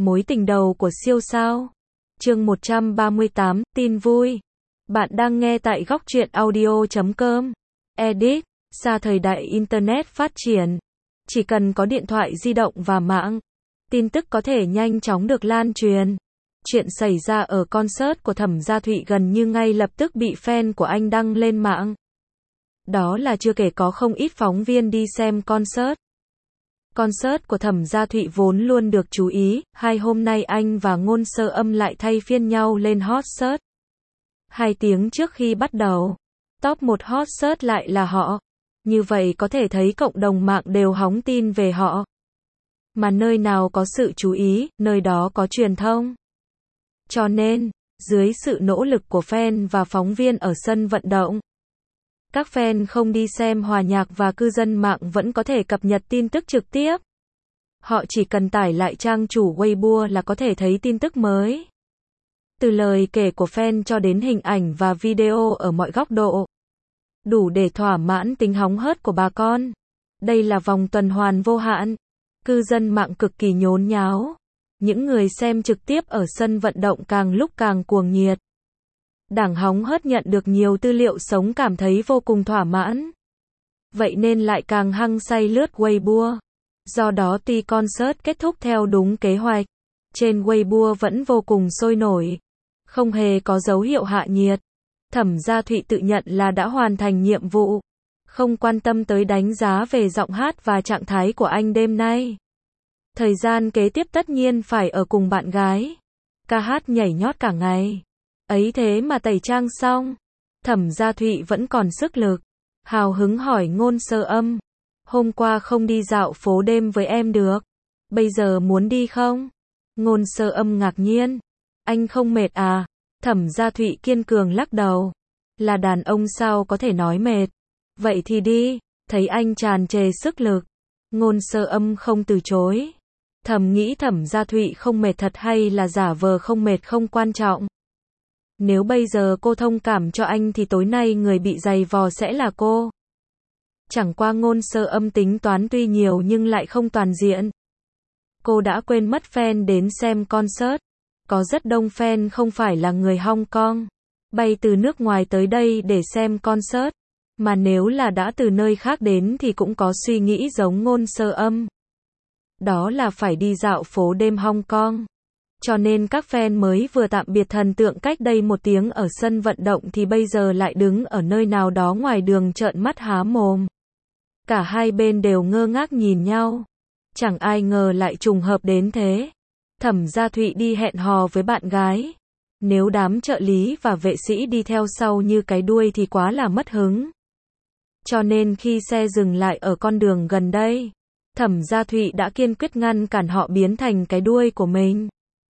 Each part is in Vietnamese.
Mối tình đầu của siêu sao. Chương 138, tin vui. Bạn đang nghe tại góc truyện audio.com. Edit. Xa thời đại Internet phát triển, chỉ cần có điện thoại di động và mạng, tin tức có thể nhanh chóng được lan truyền. Chuyện xảy ra ở concert của Thẩm Gia Thụy gần như ngay lập tức bị fan của anh đăng lên mạng. Đó là chưa kể có không ít phóng viên đi xem concert. Concert của Thẩm Gia Thụy vốn luôn được chú ý, hai hôm nay anh và Ngôn Sơ Âm lại thay phiên nhau lên hot search. 2 tiếng trước khi bắt đầu, top 1 hot search lại là họ. Như vậy có thể thấy cộng đồng mạng đều hóng tin về họ. Mà nơi nào có sự chú ý, nơi đó có truyền thông. Cho nên, dưới sự nỗ lực của fan và phóng viên ở sân vận động, các fan không đi xem hòa nhạc và cư dân mạng vẫn có thể cập nhật tin tức trực tiếp. Họ chỉ cần tải lại trang chủ Weibo là có thể thấy tin tức mới. Từ lời kể của fan cho đến hình ảnh và video ở mọi góc độ, đủ để thỏa mãn tính hóng hớt của bà con. Đây là vòng tuần hoàn vô hạn. Cư dân mạng cực kỳ nhốn nháo. Những người xem trực tiếp ở sân vận động càng lúc càng cuồng nhiệt. Đảng hóng hớt nhận được nhiều tư liệu sống cảm thấy vô cùng thỏa mãn. Vậy nên lại càng hăng say lướt Weibo. Do đó tuy concert kết thúc theo đúng kế hoạch, trên Weibo vẫn vô cùng sôi nổi. Không hề có dấu hiệu hạ nhiệt. Thẩm Gia Thụy tự nhận là đã hoàn thành nhiệm vụ. Không quan tâm tới đánh giá về giọng hát và trạng thái của anh đêm nay. Thời gian kế tiếp tất nhiên phải ở cùng bạn gái. Ca hát nhảy nhót cả ngày. Ấy thế mà tẩy trang xong, Thẩm Gia Thụy vẫn còn sức lực. Hào hứng hỏi Ngôn Sơ Âm. Hôm qua không đi dạo phố đêm với em được. Bây giờ muốn đi không? Ngôn Sơ Âm ngạc nhiên. Anh không mệt à? Thẩm Gia Thụy kiên cường lắc đầu. Là đàn ông sao có thể nói mệt. Vậy thì đi. Thấy anh tràn trề sức lực, Ngôn Sơ Âm không từ chối. Thầm nghĩ Thẩm Gia Thụy không mệt thật hay là giả vờ không mệt không quan trọng. Nếu bây giờ cô thông cảm cho anh thì tối nay người bị giày vò sẽ là cô. Chẳng qua Ngôn Sơ Âm tính toán tuy nhiều nhưng lại không toàn diện. Cô đã quên mất fan đến xem concert. Có rất đông fan không phải là người Hong Kong, bay từ nước ngoài tới đây để xem concert. Mà nếu là đã từ nơi khác đến thì cũng có suy nghĩ giống Ngôn Sơ Âm. Đó là phải đi dạo phố đêm Hong Kong. Cho nên các fan mới vừa tạm biệt thần tượng cách đây 1 tiếng ở sân vận động thì bây giờ lại đứng ở nơi nào đó ngoài đường trợn mắt há mồm. Cả hai bên đều ngơ ngác nhìn nhau. Chẳng ai ngờ lại trùng hợp đến thế. Thẩm Gia Thụy đi hẹn hò với bạn gái. Nếu đám trợ lý và vệ sĩ đi theo sau như cái đuôi thì quá là mất hứng. Cho nên khi xe dừng lại ở con đường gần đây, Thẩm Gia Thụy đã kiên quyết ngăn cản họ biến thành cái đuôi của mình.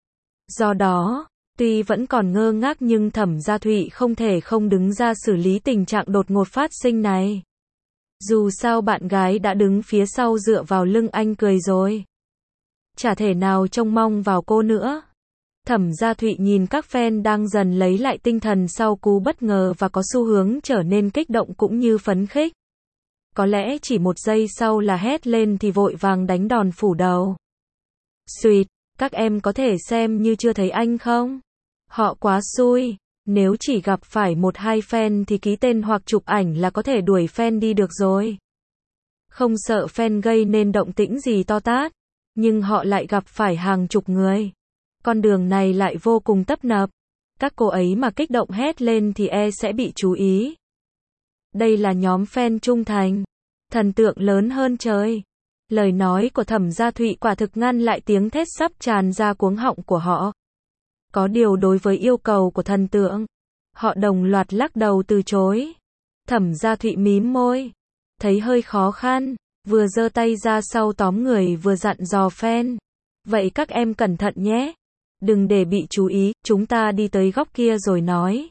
Do đó, tuy vẫn còn ngơ ngác nhưng Thẩm Gia Thụy không thể không đứng ra xử lý tình trạng đột ngột phát sinh này. Dù sao bạn gái đã đứng phía sau dựa vào lưng anh cười rồi. Chả thể nào trông mong vào cô nữa. Thẩm Gia Thụy nhìn các fan đang dần lấy lại tinh thần sau cú bất ngờ và có xu hướng trở nên kích động cũng như phấn khích. Có lẽ chỉ 1 giây sau là hét lên thì vội vàng đánh đòn phủ đầu. Xuyệt, các em có thể xem như chưa thấy anh không? Họ quá xui. Nếu chỉ gặp phải 1-2 fan thì ký tên hoặc chụp ảnh là có thể đuổi fan đi được rồi. Không sợ fan gây nên động tĩnh gì to tát. Nhưng họ lại gặp phải hàng chục người. Con đường này lại vô cùng tấp nập. Các cô ấy mà kích động hét lên thì sẽ bị chú ý. Đây là nhóm fan trung thành. Thần tượng lớn hơn trời. Lời nói của Thẩm Gia Thụy quả thực ngăn lại tiếng thét sắp tràn ra cuống họng của họ. Có điều đối với yêu cầu của thần tượng, họ đồng loạt lắc đầu từ chối. Thẩm Gia Thụy mím môi, thấy hơi khó khăn, vừa giơ tay ra sau tóm người vừa dặn dò fan. Vậy các em cẩn thận nhé. Đừng để bị chú ý, chúng ta đi tới góc kia rồi nói.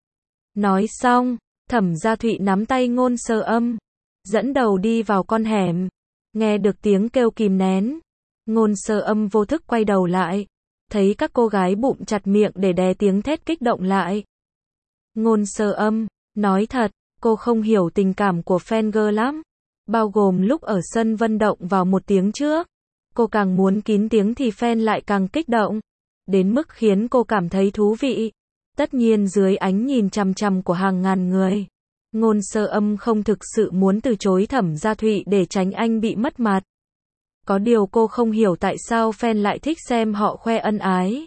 Nói xong, Thẩm Gia Thụy nắm tay Ngôn Sơ Âm, dẫn đầu đi vào con hẻm. Nghe được tiếng kêu kìm nén, Ngôn Sơ Âm vô thức quay đầu lại, thấy các cô gái bụm chặt miệng để đè tiếng thét kích động lại. Ngôn Sơ Âm, nói thật, cô không hiểu tình cảm của fan girl lắm. Bao gồm lúc ở sân vận động vào 1 tiếng trước. Cô càng muốn kín tiếng thì fan lại càng kích động. Đến mức khiến cô cảm thấy thú vị. Tất nhiên dưới ánh nhìn chằm chằm của hàng ngàn người. Ngôn Sơ Âm không thực sự muốn từ chối Thẩm Gia Thụy để tránh anh bị mất mặt. Có điều cô không hiểu tại sao fan lại thích xem họ khoe ân ái.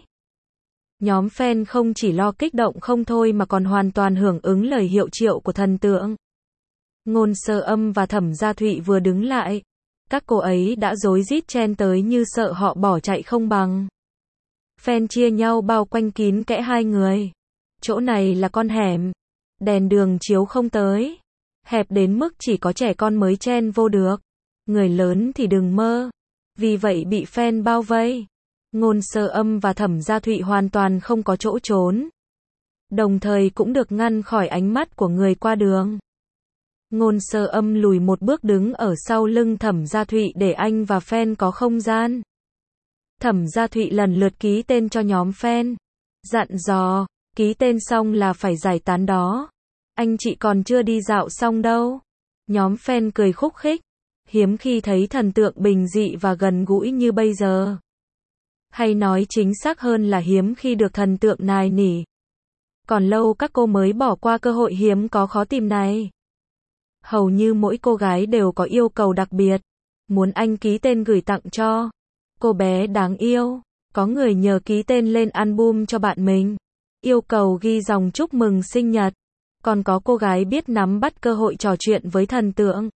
Nhóm fan không chỉ lo kích động không thôi mà còn hoàn toàn hưởng ứng lời hiệu triệu của thần tượng. Ngôn Sơ Âm và Thẩm Gia Thụy vừa đứng lại. Các cô ấy đã rối rít chen tới như sợ họ bỏ chạy không bằng. Fan chia nhau bao quanh kín kẽ hai người. Chỗ này là con hẻm. Đèn đường chiếu không tới. Hẹp đến mức chỉ có trẻ con mới chen vô được. Người lớn thì đừng mơ. Vì vậy bị fan bao vây. Ngôn Sơ Âm và Thẩm Gia Thụy hoàn toàn không có chỗ trốn. Đồng thời cũng được ngăn khỏi ánh mắt của người qua đường. Ngôn Sơ Âm lùi một bước đứng ở sau lưng Thẩm Gia Thụy để anh và fan có không gian. Thẩm Gia Thụy lần lượt ký tên cho nhóm fan. Dặn dò, ký tên xong là phải giải tán đó. Anh chị còn chưa đi dạo xong đâu. Nhóm fan cười khúc khích. Hiếm khi thấy thần tượng bình dị và gần gũi như bây giờ. Hay nói chính xác hơn là hiếm khi được thần tượng nài nỉ. Còn lâu các cô mới bỏ qua cơ hội hiếm có khó tìm này. Hầu như mỗi cô gái đều có yêu cầu đặc biệt. Muốn anh ký tên gửi tặng cho cô bé đáng yêu. Có người nhờ ký tên lên album cho bạn mình. Yêu cầu ghi dòng chúc mừng sinh nhật. Còn có cô gái biết nắm bắt cơ hội trò chuyện với thần tượng.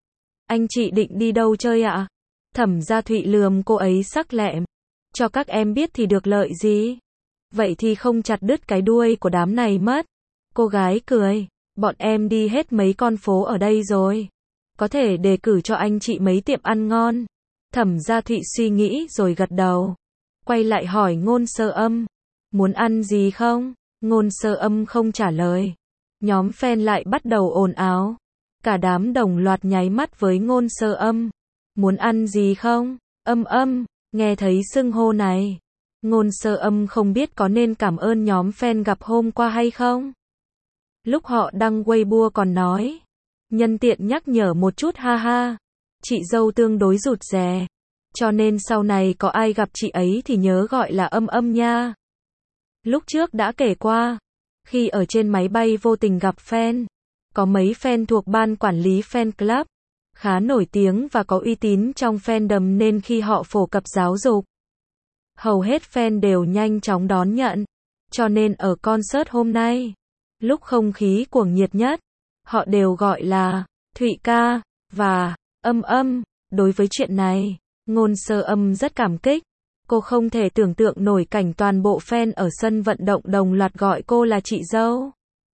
Anh chị định đi đâu chơi ạ? Thẩm Gia Thụy lườm cô ấy sắc lẹm. Cho các em biết thì được lợi gì? Vậy thì không chặt đứt cái đuôi của đám này mất. Cô gái cười. Bọn em đi hết mấy con phố ở đây rồi. Có thể đề cử cho anh chị mấy tiệm ăn ngon. Thẩm Gia Thụy suy nghĩ rồi gật đầu. Quay lại hỏi Ngôn Sơ Âm. Muốn ăn gì không? Ngôn Sơ Âm không trả lời. Nhóm fan lại bắt đầu ồn ào. Cả đám đồng loạt nháy mắt với Ngôn Sơ Âm. Muốn ăn gì không? Âm, nghe thấy xưng hô này. Ngôn Sơ Âm không biết có nên cảm ơn nhóm fan gặp hôm qua hay không. Lúc họ đăng Weibo còn nói. Nhân tiện nhắc nhở một chút ha ha. Chị dâu tương đối rụt rè. Cho nên sau này có ai gặp chị ấy thì nhớ gọi là Âm nha. Lúc trước đã kể qua. Khi ở trên máy bay vô tình gặp fan. Có mấy fan thuộc ban quản lý fan club. Khá nổi tiếng và có uy tín trong fandom nên khi họ phổ cập giáo dục. Hầu hết fan đều nhanh chóng đón nhận. Cho nên ở concert hôm nay. Lúc không khí cuồng nhiệt nhất. Họ đều gọi là Thụy ca và Âm. Đối với chuyện này, Ngôn Sơ Âm rất cảm kích. Cô không thể tưởng tượng nổi cảnh toàn bộ fan ở sân vận động đồng loạt gọi cô là chị dâu.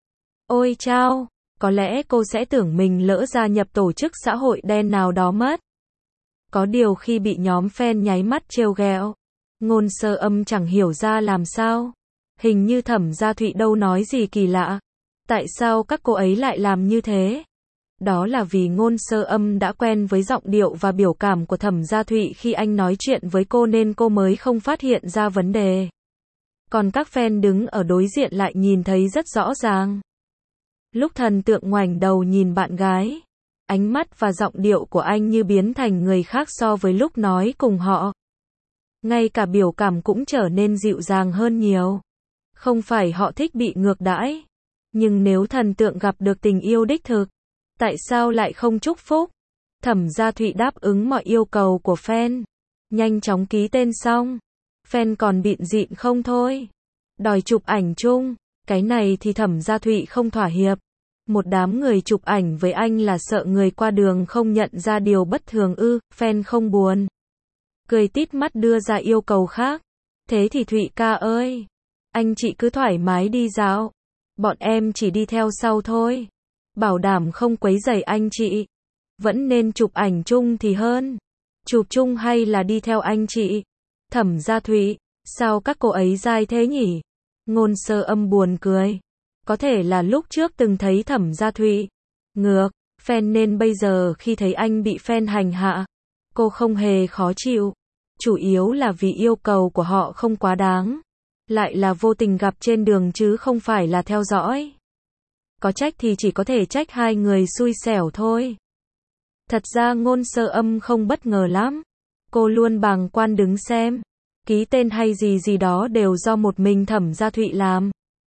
Ôi chao, có lẽ cô sẽ tưởng mình lỡ gia nhập tổ chức xã hội đen nào đó mất. Có điều khi bị nhóm fan nháy mắt trêu ghẹo, Ngôn Sơ Âm chẳng hiểu ra làm sao. Hình như Thẩm Gia Thụy đâu nói gì kỳ lạ. Tại sao các cô ấy lại làm như thế? Đó là vì Ngôn Sơ Âm đã quen với giọng điệu và biểu cảm của Thẩm Gia Thụy khi anh nói chuyện với cô nên cô mới không phát hiện ra vấn đề. Còn các fan đứng ở đối diện lại nhìn thấy rất rõ ràng. Lúc thần tượng ngoảnh đầu nhìn bạn gái, ánh mắt và giọng điệu của anh như biến thành người khác so với lúc nói cùng họ. Ngay cả biểu cảm cũng trở nên dịu dàng hơn nhiều. Không phải họ thích bị ngược đãi, nhưng nếu thần tượng gặp được tình yêu đích thực, tại sao lại không chúc phúc? Thẩm Gia Thụy đáp ứng mọi yêu cầu của fan. Nhanh chóng ký tên xong. Fan còn bịn dịn không thôi. Đòi chụp ảnh chung. Cái này thì Thẩm Gia Thụy không thỏa hiệp. Một đám người chụp ảnh với anh là sợ người qua đường không nhận ra điều bất thường ư? Fan không buồn. Cười tít mắt đưa ra yêu cầu khác. Thế thì Thụy ca ơi, anh chị cứ thoải mái đi dạo. Bọn em chỉ đi theo sau thôi. Bảo đảm không quấy rầy anh chị. Vẫn nên chụp ảnh chung thì hơn. Chụp chung hay là đi theo anh chị? Thẩm Gia Thụy, sao các cô ấy dai thế nhỉ? Ngôn Sơ Âm buồn cười. Có thể là lúc trước từng thấy Thẩm Gia Thụy ngược, fan nên bây giờ khi thấy anh bị fan hành hạ, cô không hề khó chịu. Chủ yếu là vì yêu cầu của họ không quá đáng. Lại là vô tình gặp trên đường chứ không phải là theo dõi. Có trách thì chỉ có thể trách hai người xui xẻo thôi. Thật ra Ngôn Sơ Âm không bất ngờ lắm. Cô luôn bàng quan đứng xem. Ký tên hay gì gì đó đều do một mình Thẩm Gia Thụy làm.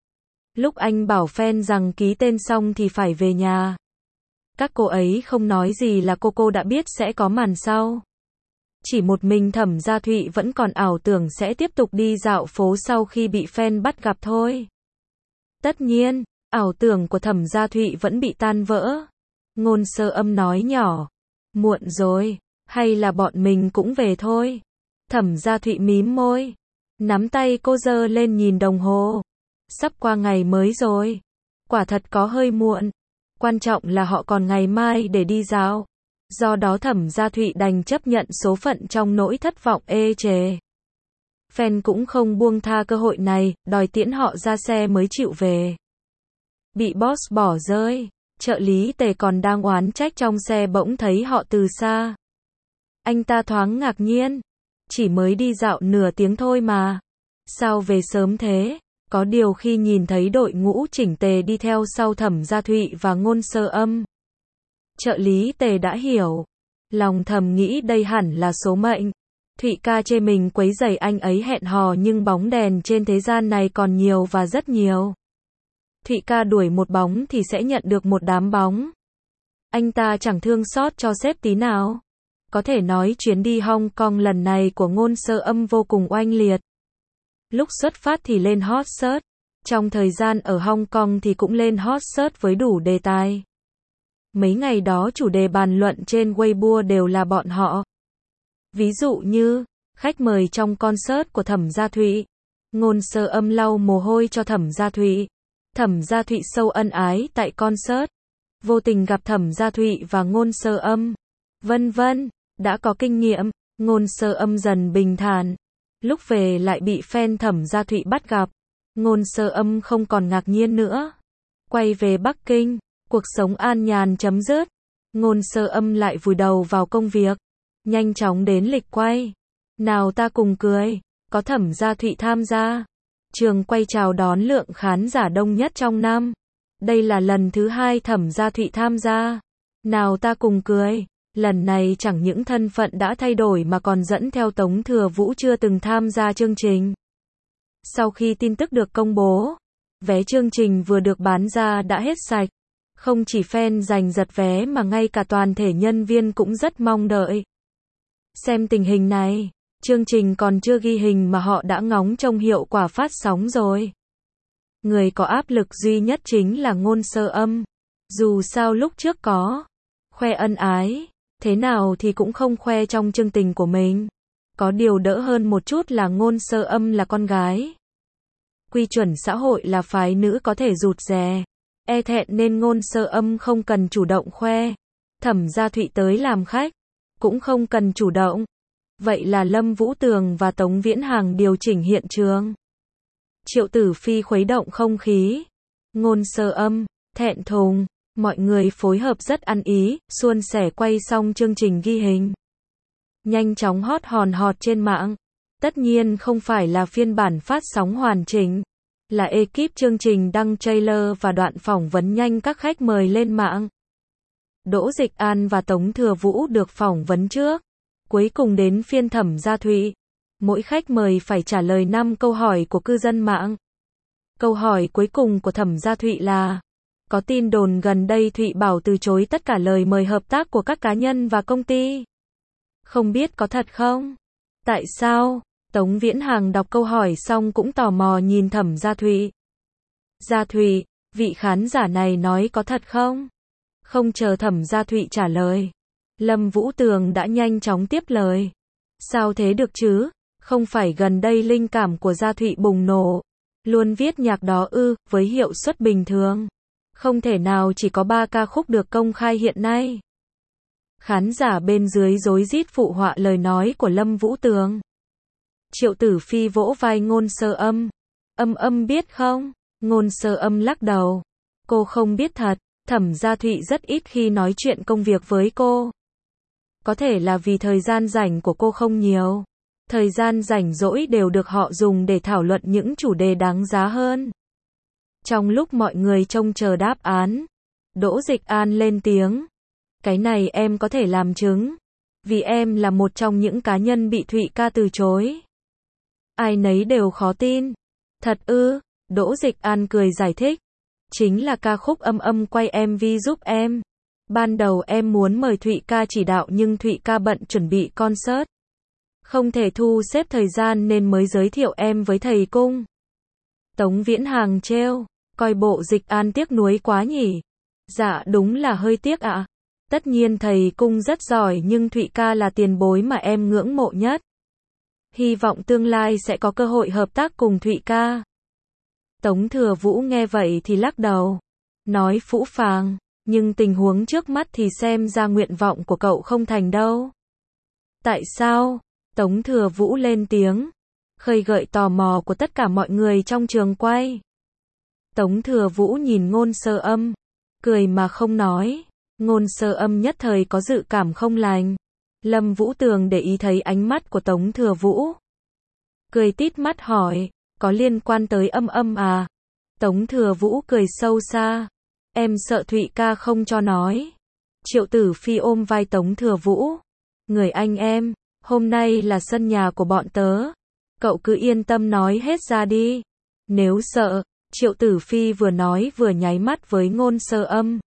Lúc anh bảo fan rằng ký tên xong thì phải về nhà. Các cô ấy không nói gì là cô đã biết sẽ có màn sau. Chỉ một mình Thẩm Gia Thụy vẫn còn ảo tưởng sẽ tiếp tục đi dạo phố sau khi bị fan bắt gặp thôi. Tất nhiên, ảo tưởng của Thẩm Gia Thụy vẫn bị tan vỡ. Ngôn Sơ Âm nói nhỏ. Muộn rồi, hay là bọn mình cũng về thôi. Thẩm Gia Thụy mím môi. Nắm tay cô giơ lên nhìn đồng hồ. Sắp qua ngày mới rồi. Quả thật có hơi muộn. Quan trọng là họ còn ngày mai để đi dạo. Do đó Thẩm Gia Thụy đành chấp nhận số phận trong nỗi thất vọng ê chề. Fan cũng không buông tha cơ hội này, đòi tiễn họ ra xe mới chịu về. Bị boss bỏ rơi, trợ lý Tề còn đang oán trách trong xe bỗng thấy họ từ xa. Anh ta thoáng ngạc nhiên. Chỉ mới đi dạo nửa tiếng thôi mà. Sao về sớm thế? Có điều khi nhìn thấy đội ngũ chỉnh tề đi theo sau Thẩm Gia Thụy và Ngôn Sơ Âm, trợ lý Tề đã hiểu. Lòng thầm nghĩ đây hẳn là số mệnh. Thụy ca chê mình quấy rầy anh ấy hẹn hò nhưng bóng đèn trên thế gian này còn nhiều và rất nhiều. Thụy ca đuổi một bóng thì sẽ nhận được một đám bóng. Anh ta chẳng thương xót cho sếp tí nào. Có thể nói chuyến đi Hong Kong lần này của Ngôn Sơ Âm vô cùng oanh liệt. Lúc xuất phát thì lên hot search. Trong thời gian ở Hong Kong thì cũng lên hot search với đủ đề tài. Mấy ngày đó chủ đề bàn luận trên Weibo đều là bọn họ. Ví dụ như, khách mời trong concert của Thẩm Gia Thụy. Ngôn Sơ Âm lau mồ hôi cho Thẩm Gia Thụy. Thẩm Gia Thụy sâu ân ái tại concert. Vô tình gặp Thẩm Gia Thụy và Ngôn Sơ Âm. Vân vân, đã có kinh nghiệm, Ngôn Sơ Âm dần bình thản. Lúc về lại bị fan Thẩm Gia Thụy bắt gặp. Ngôn Sơ Âm không còn ngạc nhiên nữa. Quay về Bắc Kinh, cuộc sống an nhàn chấm dứt. Ngôn Sơ Âm lại vùi đầu vào công việc. Nhanh chóng đến lịch quay. Nào ta cùng cười, có Thẩm Gia Thụy tham gia. Trường quay chào đón lượng khán giả đông nhất trong năm. Đây là lần thứ 2 Thẩm Gia Thụy tham gia. Nào ta cùng cười. Lần này chẳng những thân phận đã thay đổi mà còn dẫn theo Tống Thừa Vũ chưa từng tham gia chương trình. Sau khi tin tức được công bố, vé chương trình vừa được bán ra đã hết sạch. Không chỉ fan giành giật vé mà ngay cả toàn thể nhân viên cũng rất mong đợi. Xem tình hình này, chương trình còn chưa ghi hình mà họ đã ngóng trông hiệu quả phát sóng rồi. Người có áp lực duy nhất chính là Ngôn Sơ Âm. Dù sao lúc trước có khoe ân ái, thế nào thì cũng không khoe trong chương trình của mình. Có điều đỡ hơn một chút là Ngôn Sơ Âm là con gái. Quy chuẩn xã hội là phái nữ có thể rụt rè, e thẹn nên Ngôn Sơ Âm không cần chủ động khoe. Thẩm Gia Thụy tới làm khách, cũng không cần chủ động. Vậy là Lâm Vũ Tường và Tống Viễn Hằng điều chỉnh hiện trường. Triệu Tử Phi khuấy động không khí. Ngôn Sơ Âm, thẹn thùng, mọi người phối hợp rất ăn ý, suôn sẻ quay xong chương trình ghi hình. Nhanh chóng hot hòn hot trên mạng. Tất nhiên không phải là phiên bản phát sóng hoàn chỉnh, là ekip chương trình đăng trailer và đoạn phỏng vấn nhanh các khách mời lên mạng. Đỗ Dịch An và Tống Thừa Vũ được phỏng vấn trước. Cuối cùng đến phiên Thẩm Gia Thụy. Mỗi khách mời phải trả lời 5 câu hỏi của cư dân mạng. Câu hỏi cuối cùng của Thẩm Gia Thụy là: có tin đồn gần đây Thụy Bảo từ chối tất cả lời mời hợp tác của các cá nhân và công ty. Không biết có thật không? Tại sao? Tống Viễn Hằng đọc câu hỏi xong cũng tò mò nhìn Thẩm Gia Thụy. Gia Thụy, vị khán giả này nói có thật không? Không chờ Thẩm Gia Thụy trả lời, Lâm Vũ Tường đã nhanh chóng tiếp lời. Sao thế được chứ? Không phải gần đây linh cảm của Gia Thụy bùng nổ, luôn viết nhạc đó ư, với hiệu suất bình thường. Không thể nào chỉ có 3 ca khúc được công khai hiện nay. Khán giả bên dưới rối rít phụ họa lời nói của Lâm Vũ Tường. Triệu Tử Phi vỗ vai Ngôn Sơ Âm. Âm biết không? Ngôn Sơ Âm lắc đầu. Cô không biết thật, Thẩm Gia Thụy rất ít khi nói chuyện công việc với cô. Có thể là vì thời gian rảnh của cô không nhiều. Thời gian rảnh rỗi đều được họ dùng để thảo luận những chủ đề đáng giá hơn. Trong lúc mọi người trông chờ đáp án, Đỗ Dịch An lên tiếng. Cái này em có thể làm chứng. vì em là một trong những cá nhân bị Thụy ca từ chối. Ai nấy đều khó tin. Thật ư? Đỗ Dịch An cười giải thích. Chính là ca khúc Âm Âm quay MV giúp em. Ban đầu em muốn mời Thụy ca chỉ đạo nhưng Thụy ca bận chuẩn bị concert. Không thể thu xếp thời gian nên mới giới thiệu em với thầy Cung. Tống Viễn Hàng trêu, coi bộ Dịch An tiếc nuối quá nhỉ. Dạ đúng là hơi tiếc ạ. Tất nhiên thầy Cung rất giỏi nhưng Thụy ca là tiền bối mà em ngưỡng mộ nhất. Hy vọng tương lai sẽ có cơ hội hợp tác cùng Thụy ca. Tống Thừa Vũ nghe vậy thì lắc đầu. Nói phũ phàng, nhưng tình huống trước mắt thì xem ra nguyện vọng của cậu không thành đâu. Tại sao? Tống Thừa Vũ lên tiếng, khơi gợi tò mò của tất cả mọi người trong trường quay. Tống Thừa Vũ nhìn Ngôn Sơ Âm, cười mà không nói. Ngôn Sơ Âm nhất thời có dự cảm không lành. Lâm Vũ Tường để ý thấy ánh mắt của Tống Thừa Vũ. Cười tít mắt hỏi, có liên quan tới Âm Âm à? Tống Thừa Vũ cười sâu xa. Em sợ Thụy ca không cho nói. Triệu Tử Phi ôm vai Tống Thừa Vũ. Người anh em, hôm nay là sân nhà của bọn tớ. Cậu cứ yên tâm nói hết ra đi. Nếu sợ, Triệu Tử Phi vừa nói vừa nháy mắt với Ngôn Sơ Âm.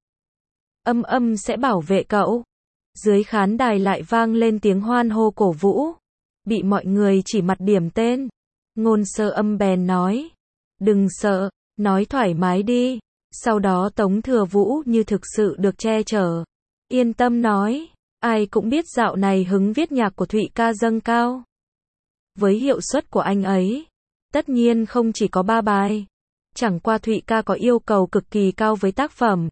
Âm Âm sẽ bảo vệ cậu. Dưới khán đài lại vang lên tiếng hoan hô cổ vũ. Bị mọi người chỉ mặt điểm tên. Ngôn Sơ Âm bèn nói. Đừng sợ, nói thoải mái đi. Sau đó Tống Thừa Vũ như thực sự được che chở. Yên tâm nói, ai cũng biết dạo này hứng viết nhạc của Thụy ca dâng cao. Với hiệu suất của anh ấy, tất nhiên không chỉ có 3 bài. Chẳng qua Thụy ca có yêu cầu cực kỳ cao với tác phẩm.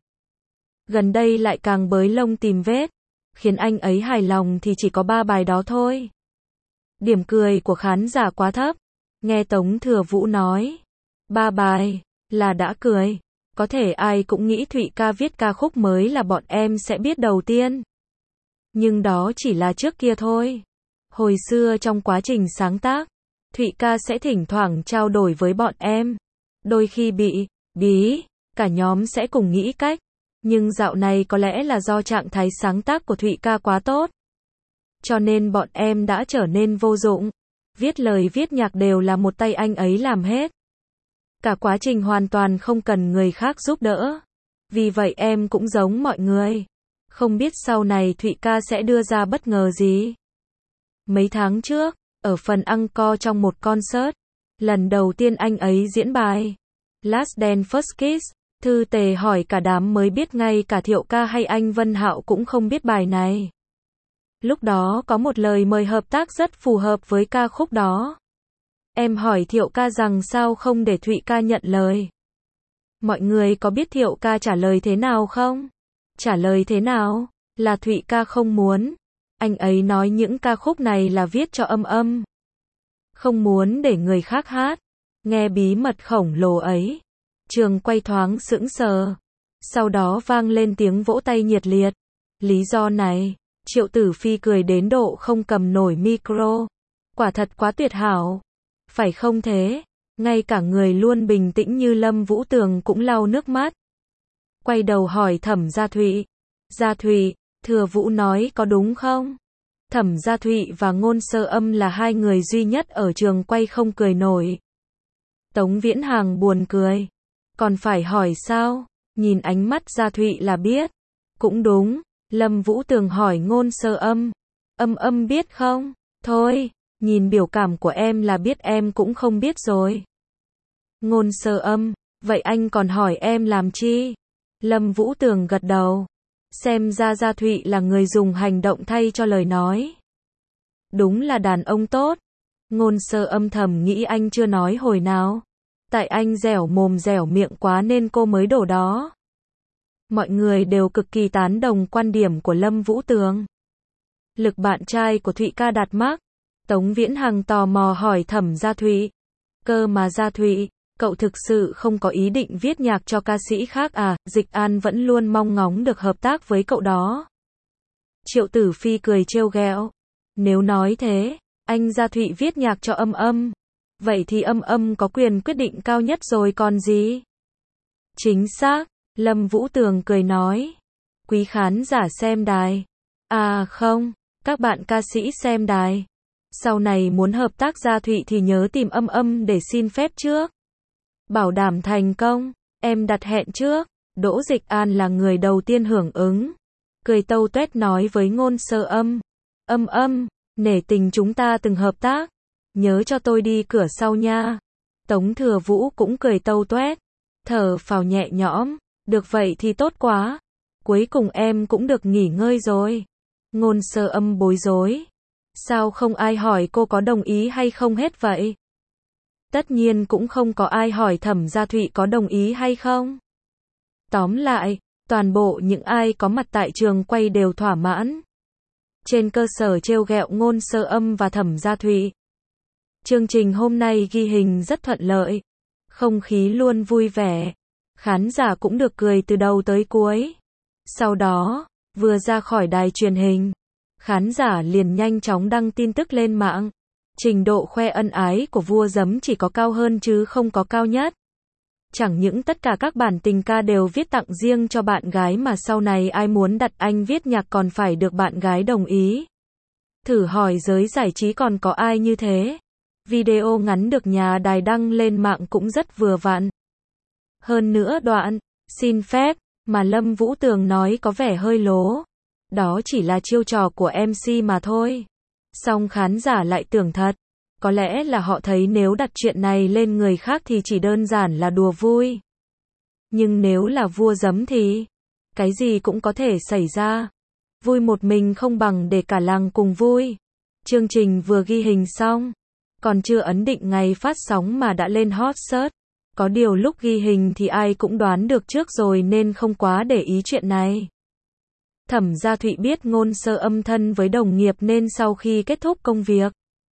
Gần đây lại càng bới lông tìm vết, khiến anh ấy hài lòng thì chỉ có 3 bài đó thôi. Điểm cười của khán giả quá thấp. Nghe Tống Thừa Vũ nói 3 bài là đã cười. Có thể ai cũng nghĩ Thụy ca viết ca khúc mới là bọn em sẽ biết đầu tiên. Nhưng đó chỉ là trước kia thôi. Hồi xưa trong quá trình sáng tác, Thụy ca sẽ thỉnh thoảng trao đổi với bọn em. Đôi khi bị bí, cả nhóm sẽ cùng nghĩ cách. Nhưng dạo này có lẽ là do trạng thái sáng tác của Thụy ca quá tốt. Cho nên bọn em đã trở nên vô dụng. Viết lời viết nhạc đều là một tay anh ấy làm hết. Cả quá trình hoàn toàn không cần người khác giúp đỡ. Vì vậy em cũng giống mọi người. Không biết sau này Thụy ca sẽ đưa ra bất ngờ gì. Mấy tháng trước, ở phần encore trong một concert, lần đầu tiên anh ấy diễn bài Last Dance First Kiss, Thư Tề hỏi cả đám mới biết ngay cả Thiệu ca hay anh Vân Hạo cũng không biết bài này. Lúc đó có một lời mời hợp tác rất phù hợp với ca khúc đó. Em hỏi Thiệu ca rằng sao không để Thụy ca nhận lời. Mọi người có biết Thiệu ca trả lời thế nào không? Trả lời thế nào? Là Thụy ca không muốn. Anh ấy nói những ca khúc này là viết cho Âm Âm. Không muốn để người khác hát. Nghe bí mật khổng lồ ấy. Trường quay thoáng sững sờ. Sau đó vang lên tiếng vỗ tay nhiệt liệt. Lý do này, Triệu Tử Phi cười đến độ không cầm nổi micro. Quả thật quá tuyệt hảo. Phải không thế? Ngay cả người luôn bình tĩnh như Lâm Vũ Tường cũng lau nước mắt. Quay đầu hỏi Thẩm Gia Thụy. Gia Thụy, Thừa Vũ nói có đúng không? Thẩm Gia Thụy và Ngôn Sơ Âm là hai người duy nhất ở trường quay không cười nổi. Tống Viễn Hàng buồn cười. Còn phải hỏi sao? Nhìn ánh mắt Gia Thụy là biết. Cũng đúng. Lâm Vũ Tường hỏi Ngôn Sơ Âm. Âm Âm biết không? Thôi, nhìn biểu cảm của em là biết em cũng không biết rồi. Ngôn Sơ Âm, vậy anh còn hỏi em làm chi? Lâm Vũ Tường gật đầu. Xem ra Gia Thụy là người dùng hành động thay cho lời nói. Đúng là đàn ông tốt. Ngôn Sơ Âm thầm nghĩ anh chưa nói hồi nào. Tại anh dẻo mồm dẻo miệng quá nên cô mới đổ đó. Mọi người đều cực kỳ tán đồng quan điểm của Lâm Vũ Tường. Lực bạn trai của Thụy ca đạt mác. Tống Viễn Hằng tò mò hỏi Thẩm Gia Thụy. Cơ mà Gia Thụy, cậu thực sự không có ý định viết nhạc cho ca sĩ khác à? Dịch An vẫn luôn mong ngóng được hợp tác với cậu đó. Triệu Tử Phi cười trêu ghẹo. Nếu nói thế, anh Gia Thụy viết nhạc cho Âm Âm. Vậy thì Âm Âm có quyền quyết định cao nhất rồi còn gì? Chính xác, Lâm Vũ Tường cười nói. Quý khán giả xem đài. À không, Các bạn ca sĩ xem đài. Sau này muốn hợp tác Gia Thụy thì nhớ tìm Âm Âm để xin phép trước. Bảo đảm thành công. Em đặt hẹn trước. Đỗ Dịch An là người đầu tiên hưởng ứng. Cười tâu tuét nói với Ngôn Sơ Âm. Âm Âm, nể tình chúng ta từng hợp tác. Nhớ cho tôi đi cửa sau nha. Tống Thừa Vũ cũng cười tâu tuét. Thở phào nhẹ nhõm. Được vậy thì tốt quá. Cuối cùng em cũng được nghỉ ngơi rồi. Ngôn Sơ Âm bối rối. Sao không ai hỏi cô có đồng ý hay không hết vậy? Tất nhiên cũng không có ai hỏi Thẩm Gia Thụy có đồng ý hay không. Tóm lại, toàn bộ những ai có mặt tại trường quay đều thỏa mãn. Trên cơ sở trêu ghẹo Ngôn Sơ Âm và Thẩm Gia Thụy. Chương trình hôm nay ghi hình rất thuận lợi. Không khí luôn vui vẻ. Khán giả cũng được cười từ đầu tới cuối. Sau đó, vừa ra khỏi đài truyền hình, khán giả liền nhanh chóng đăng tin tức lên mạng. Trình độ khoe ân ái của Vua Giấm chỉ có cao hơn chứ không có cao nhất. Chẳng những tất cả các bản tình ca đều viết tặng riêng cho bạn gái mà sau này ai muốn đặt anh viết nhạc còn phải được bạn gái đồng ý. Thử hỏi giới giải trí còn có ai như thế. Video ngắn được nhà đài đăng lên mạng cũng rất vừa vặn. Hơn nữa đoạn, xin phép, mà Lâm Vũ Tường nói có vẻ hơi lố. Đó chỉ là chiêu trò của MC mà thôi. Song khán giả lại tưởng thật. Có lẽ là họ thấy nếu đặt chuyện này lên người khác thì chỉ đơn giản là đùa vui. Nhưng nếu là Vua Giấm thì cái gì cũng có thể xảy ra. Vui một mình không bằng để cả làng cùng vui. Chương trình vừa ghi hình xong, còn chưa ấn định ngày phát sóng mà đã lên hot search. Có điều lúc ghi hình thì ai cũng đoán được trước rồi nên không quá để ý chuyện này. Thẩm Gia Thụy biết Ngôn Sơ Âm thân với đồng nghiệp nên sau khi kết thúc công việc,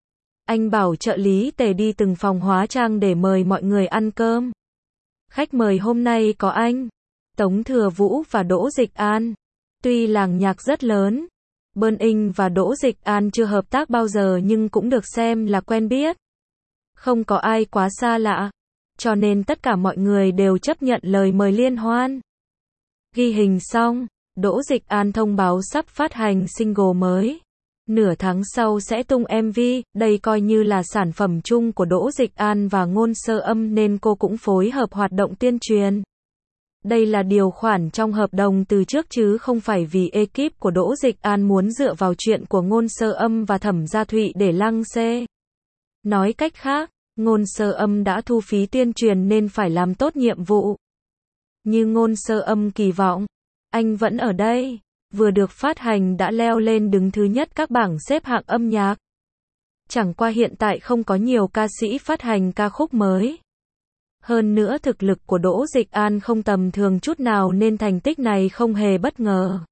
anh bảo trợ lý Tề đi từng phòng hóa trang để mời mọi người ăn cơm. Khách mời hôm nay có anh, Tống Thừa Vũ và Đỗ Dịch An. Tuy làng nhạc rất lớn, Bơn Inh và Đỗ Dịch An chưa hợp tác bao giờ nhưng cũng được xem là quen biết. Không có ai quá xa lạ, cho nên tất cả mọi người đều chấp nhận lời mời liên hoan. Ghi hình xong, Đỗ Dịch An thông báo sắp phát hành single mới. Nửa tháng sau sẽ tung MV, đây coi như là sản phẩm chung của Đỗ Dịch An và Ngôn Sơ Âm nên cô cũng phối hợp hoạt động tuyên truyền. Đây là điều khoản trong hợp đồng từ trước chứ không phải vì ekip của Đỗ Dịch An muốn dựa vào chuyện của Ngôn Sơ Âm và Thẩm Gia Thụy để lăng xê. Nói cách khác, Ngôn Sơ Âm đã thu phí tuyên truyền nên phải làm tốt nhiệm vụ. Như Ngôn Sơ Âm kỳ vọng, anh vẫn ở đây, vừa được phát hành đã leo lên đứng thứ nhất các bảng xếp hạng âm nhạc. Chẳng qua hiện tại không có nhiều ca sĩ phát hành ca khúc mới. Hơn nữa thực lực của Đỗ Dịch An không tầm thường chút nào nên thành tích này không hề bất ngờ.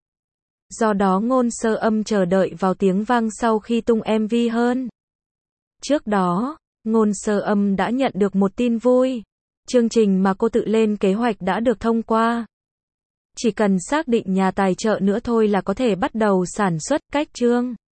Do đó Ngôn Sơ Âm chờ đợi vào tiếng vang sau khi tung MV hơn. Trước đó, Ngôn Sơ Âm đã nhận được một tin vui. Chương trình mà cô tự lên kế hoạch đã được thông qua. Chỉ cần xác định nhà tài trợ nữa thôi là có thể bắt đầu sản xuất. Cách chương